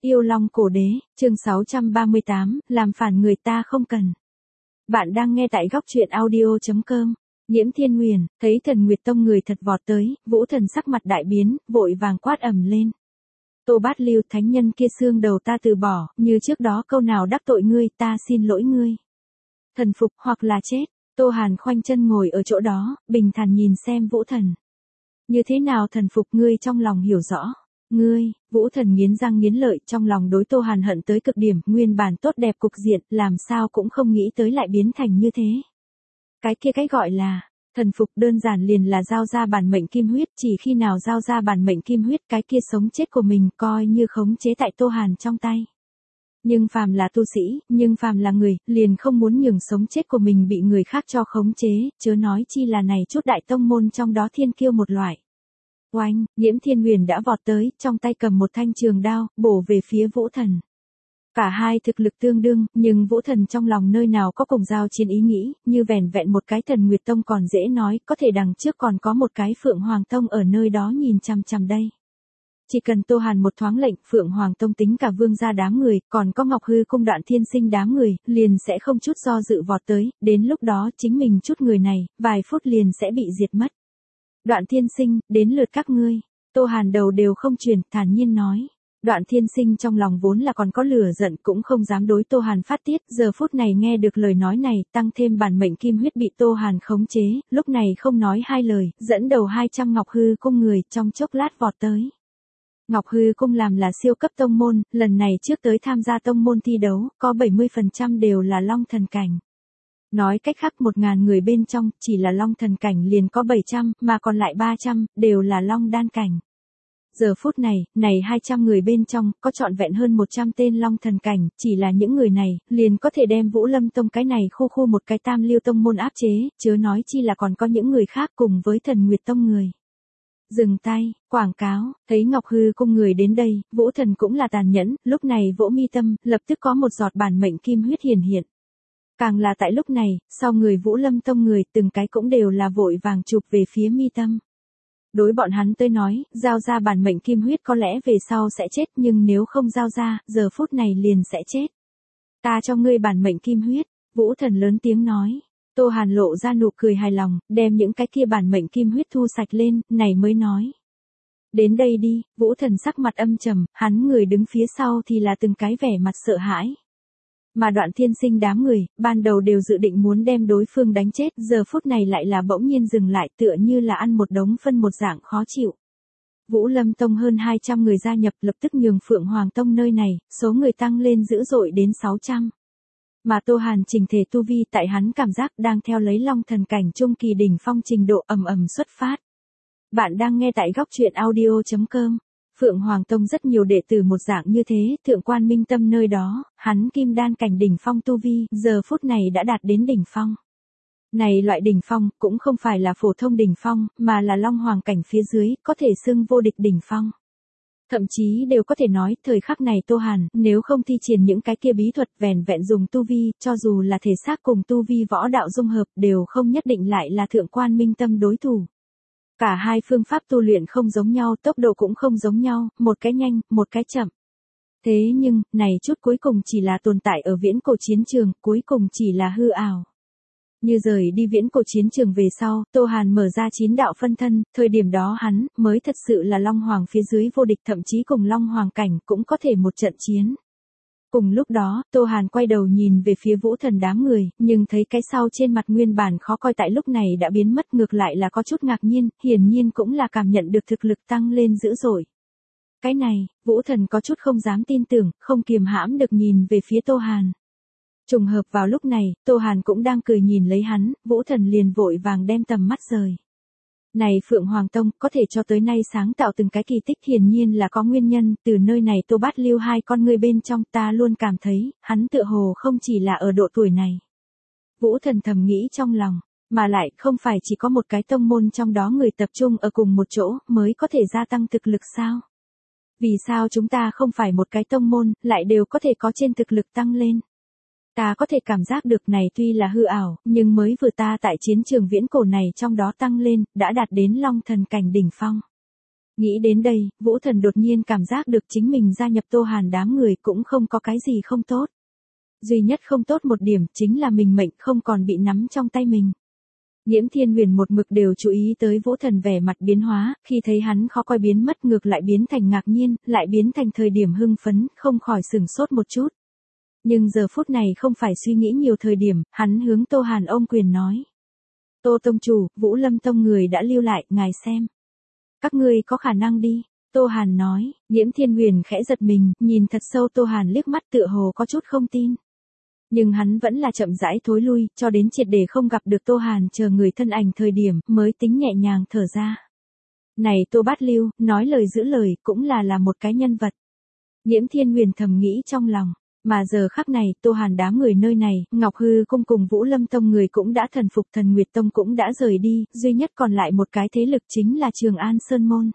Yêu Long Cổ Đế, chương 638, làm phản người ta không cần. Bạn đang nghe tại góc truyện audio.com. Nhiễm Thiên Huyền, thấy Thần Nguyệt Tông người thật vọt tới, Vũ Thần sắc mặt đại biến, vội vàng quát ầm lên. Tô Bát Lưu, thánh nhân kia xương đầu ta từ bỏ, như trước đó câu nào đắc tội ngươi, ta xin lỗi ngươi. Thần phục hoặc là chết. Tô Hàn khoanh chân ngồi ở chỗ đó, bình thản nhìn xem Vũ Thần. Như thế nào thần phục ngươi trong lòng hiểu rõ. Ngươi, Vũ Thần nghiến răng nghiến lợi, trong lòng đối Tô Hàn hận tới cực điểm, nguyên bản tốt đẹp cục diện, làm sao cũng không nghĩ tới lại biến thành như thế. Cái kia cái gọi là thần phục đơn giản liền là giao ra bản mệnh kim huyết, chỉ khi nào giao ra bản mệnh kim huyết, cái kia sống chết của mình coi như khống chế tại Tô Hàn trong tay. Nhưng phàm là tu sĩ, nhưng phàm là người, liền không muốn nhường sống chết của mình bị người khác cho khống chế, chớ nói chi là này chút đại tông môn trong đó thiên kiêu một loại. Oanh, Nhiễm Thiên Huyền đã vọt tới, trong tay cầm một thanh trường đao, bổ về phía Vũ Thần. Cả hai thực lực tương đương, nhưng Vũ Thần trong lòng nơi nào có cùng giao chiến ý nghĩ, như vẻn vẹn một cái Thần Nguyệt Tông còn dễ nói, có thể đằng trước còn có một cái Phượng Hoàng Tông ở nơi đó nhìn chằm chằm đây. Chỉ cần Tô Hàn một thoáng lệnh, Phượng Hoàng Tông tính cả vương gia đám người, còn có Ngọc Hư cung Đoạn Thiên Sinh đám người, liền sẽ không chút do dự vọt tới, đến lúc đó chính mình chút người này, vài phút liền sẽ bị diệt mất. Đoạn Thiên Sinh, đến lượt các ngươi. Tô Hàn đầu đều không chuyển, thản nhiên nói. Đoạn Thiên Sinh trong lòng vốn là còn có lửa giận, cũng không dám đối Tô Hàn phát tiết, giờ phút này nghe được lời nói này, tăng thêm bản mệnh kim huyết bị Tô Hàn khống chế, lúc này không nói hai lời, dẫn đầu 200 Ngọc Hư cung người trong chốc lát vọt tới. Ngọc Hư cung làm là siêu cấp tông môn, lần này trước tới tham gia tông môn thi đấu, có 70% đều là Long thần cảnh. Nói cách khác 1.000 người bên trong, chỉ là Long thần cảnh liền có 700, mà còn lại 300, đều là Long đan cảnh. Giờ phút này, 200 người bên trong, có trọn vẹn hơn 100 tên Long thần cảnh, chỉ là những người này, liền có thể đem Vũ Lâm Tông cái này khu một cái Tam Lưu Tông môn áp chế, chớ nói chi là còn có những người khác cùng với Thần Nguyệt Tông người. Dừng tay, quảng cáo, thấy Ngọc Hư cung người đến đây, Vũ Thần cũng là tàn nhẫn, lúc này vỗ mi tâm, lập tức có một giọt bản mệnh kim huyết hiển hiện. Càng là tại lúc này, sau người Vũ Lâm Tông người, từng cái cũng đều là vội vàng chụp về phía mi tâm. Đối bọn hắn tới nói, giao ra bản mệnh kim huyết có lẽ về sau sẽ chết, nhưng nếu không giao ra, giờ phút này liền sẽ chết. Ta cho ngươi bản mệnh kim huyết, Vũ Thần lớn tiếng nói. Tô Hàn lộ ra nụ cười hài lòng, đem những cái kia bản mệnh kim huyết thu sạch lên, này mới nói. Đến đây đi, Vũ Thần sắc mặt âm trầm, hắn người đứng phía sau thì là từng cái vẻ mặt sợ hãi. Mà Đoạn Thiên Sinh đám người, ban đầu đều dự định muốn đem đối phương đánh chết, giờ phút này lại là bỗng nhiên dừng lại, tựa như là ăn một đống phân một dạng khó chịu. Vũ Lâm Tông hơn 200 người gia nhập, lập tức nhường Phượng Hoàng Tông nơi này, số người tăng lên dữ dội đến 600. Mà Tô Hàn trình thể tu vi tại hắn cảm giác đang theo lấy Long thần cảnh trung kỳ đỉnh phong trình độ ầm xuất phát. Bạn đang nghe tại góc truyện audio.com. Phượng Hoàng Tông rất nhiều đệ tử một dạng như thế, Thượng Quan Minh Tâm nơi đó, hắn kim đan cảnh đỉnh phong tu vi, giờ phút này đã đạt đến đỉnh phong. Này loại đỉnh phong, cũng không phải là phổ thông đỉnh phong, mà là Long Hoàng cảnh phía dưới, có thể xưng vô địch đỉnh phong. Thậm chí đều có thể nói, thời khắc này Tô Hàn, nếu không thi triển những cái kia bí thuật vẻn vẹn dùng tu vi, cho dù là thể xác cùng tu vi võ đạo dung hợp, đều không nhất định lại là Thượng Quan Minh Tâm đối thủ. Cả hai phương pháp tu luyện không giống nhau, tốc độ cũng không giống nhau, một cái nhanh, một cái chậm. Thế nhưng, này chút cuối cùng chỉ là tồn tại ở viễn cổ chiến trường, cuối cùng chỉ là hư ảo. Như rời đi viễn cổ chiến trường về sau, Tô Hàn mở ra 9 đạo phân thân, thời điểm đó hắn, mới thật sự là Long Hoàng phía dưới vô địch, thậm chí cùng Long Hoàng cảnh, cũng có thể một trận chiến. Cùng lúc đó, Tô Hàn quay đầu nhìn về phía Vũ Thần đám người, nhưng thấy cái sau trên mặt nguyên bản khó coi tại lúc này đã biến mất, ngược lại là có chút ngạc nhiên, hiển nhiên cũng là cảm nhận được thực lực tăng lên dữ dội. Cái này, Vũ Thần có chút không dám tin tưởng, không kiềm hãm được nhìn về phía Tô Hàn. Trùng hợp vào lúc này, Tô Hàn cũng đang cười nhìn lấy hắn, Vũ Thần liền vội vàng đem tầm mắt rời. Này Phượng Hoàng Tông, có thể cho tới nay sáng tạo từng cái kỳ tích hiển nhiên là có nguyên nhân, từ nơi này Tô Bát Lưu hai con người bên trong ta luôn cảm thấy, hắn tựa hồ không chỉ là ở độ tuổi này. Vũ Thần thầm nghĩ trong lòng, mà lại không phải chỉ có một cái tông môn trong đó người tập trung ở cùng một chỗ mới có thể gia tăng thực lực sao? Vì sao chúng ta không phải một cái tông môn, lại đều có thể có trên thực lực tăng lên? Ta có thể cảm giác được này tuy là hư ảo, nhưng mới vừa ta tại chiến trường viễn cổ này trong đó tăng lên, đã đạt đến Long thần cảnh đỉnh phong. Nghĩ đến đây, Vũ Thần đột nhiên cảm giác được chính mình gia nhập Tô Hàn đám người cũng không có cái gì không tốt. Duy nhất không tốt một điểm chính là mình mệnh không còn bị nắm trong tay mình. Nhiễm Thiên Huyền một mực đều chú ý tới Vũ Thần vẻ mặt biến hóa, khi thấy hắn khó coi biến mất ngược lại biến thành ngạc nhiên, lại biến thành thời điểm hưng phấn, không khỏi sửng sốt một chút. Nhưng giờ phút này không phải suy nghĩ nhiều thời điểm, hắn hướng Tô Hàn ôm quyền nói. Tô tông chủ, Vũ Lâm tông người đã lưu lại, ngài xem. Các ngươi có khả năng đi. Tô Hàn nói, Nhiễm Thiên Huyền khẽ giật mình, nhìn thật sâu Tô Hàn liếc mắt tựa hồ có chút không tin. Nhưng hắn vẫn là chậm rãi thối lui, cho đến triệt để không gặp được Tô Hàn chờ người thân ảnh thời điểm, mới tính nhẹ nhàng thở ra. Này Tô Bát Lưu, nói lời giữ lời, cũng là một cái nhân vật. Nhiễm Thiên Huyền thầm nghĩ trong lòng. Mà giờ khắc này, Tô Hàn đám người nơi này, Ngọc Hư Cung cùng Vũ Lâm Tông người cũng đã thần phục, Thần Nguyệt Tông cũng đã rời đi, duy nhất còn lại một cái thế lực chính là Trường An Sơn Môn.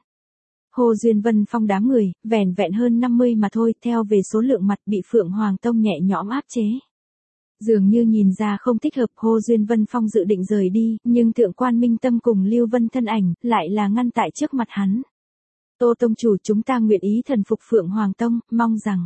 Hồ Duyên Vân Phong đám người, vẻn vẹn hơn 50 mà thôi, theo về số lượng mặt bị Phượng Hoàng Tông nhẹ nhõm áp chế. Dường như nhìn ra không thích hợp, Hồ Duyên Vân Phong dự định rời đi, nhưng Thượng Quan Minh Tâm cùng Lưu Vân thân ảnh, lại là ngăn tại trước mặt hắn. Tô tông chủ, chúng ta nguyện ý thần phục Phượng Hoàng Tông, mong rằng.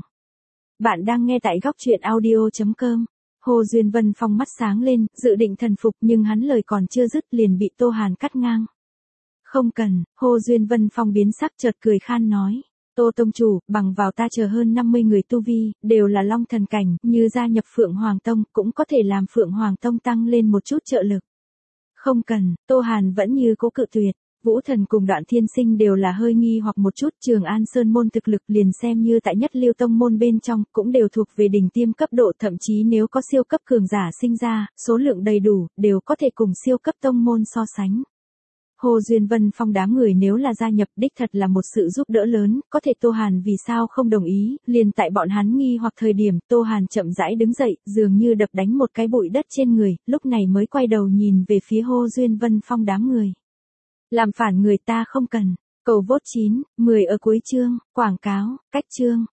Bạn đang nghe tại góc truyện audio.com. Hồ Duyên Vân Phong mắt sáng lên, dự định thần phục nhưng hắn lời còn chưa dứt liền bị Tô Hàn cắt ngang. Không cần, Hồ Duyên Vân Phong biến sắc chợt cười khan nói. Tô tông chủ, bằng vào ta chờ hơn 50 người tu vi, đều là long thần cảnh, như gia nhập Phượng Hoàng Tông, cũng có thể làm Phượng Hoàng Tông tăng lên một chút trợ lực. Không cần, Tô Hàn vẫn như cố cự tuyệt. Vũ Thần cùng Đoạn Thiên Sinh đều là hơi nghi hoặc một chút, Trường An Sơn môn thực lực liền xem như tại nhất lưu tông môn bên trong, cũng đều thuộc về đỉnh tiêm cấp độ, thậm chí nếu có siêu cấp cường giả sinh ra, số lượng đầy đủ, đều có thể cùng siêu cấp tông môn so sánh. Hồ Duyên Vân Phong đám người nếu là gia nhập đích thật là một sự giúp đỡ lớn, có thể Tô Hàn vì sao không đồng ý, liền tại bọn hắn nghi hoặc thời điểm, Tô Hàn chậm rãi đứng dậy, dường như đập đánh một cái bụi đất trên người, lúc này mới quay đầu nhìn về phía Hồ Duyên Vân Phong đám người. Làm phản người ta không cần. Cầu vote 9, 10 ở cuối chương, quảng cáo, cách chương.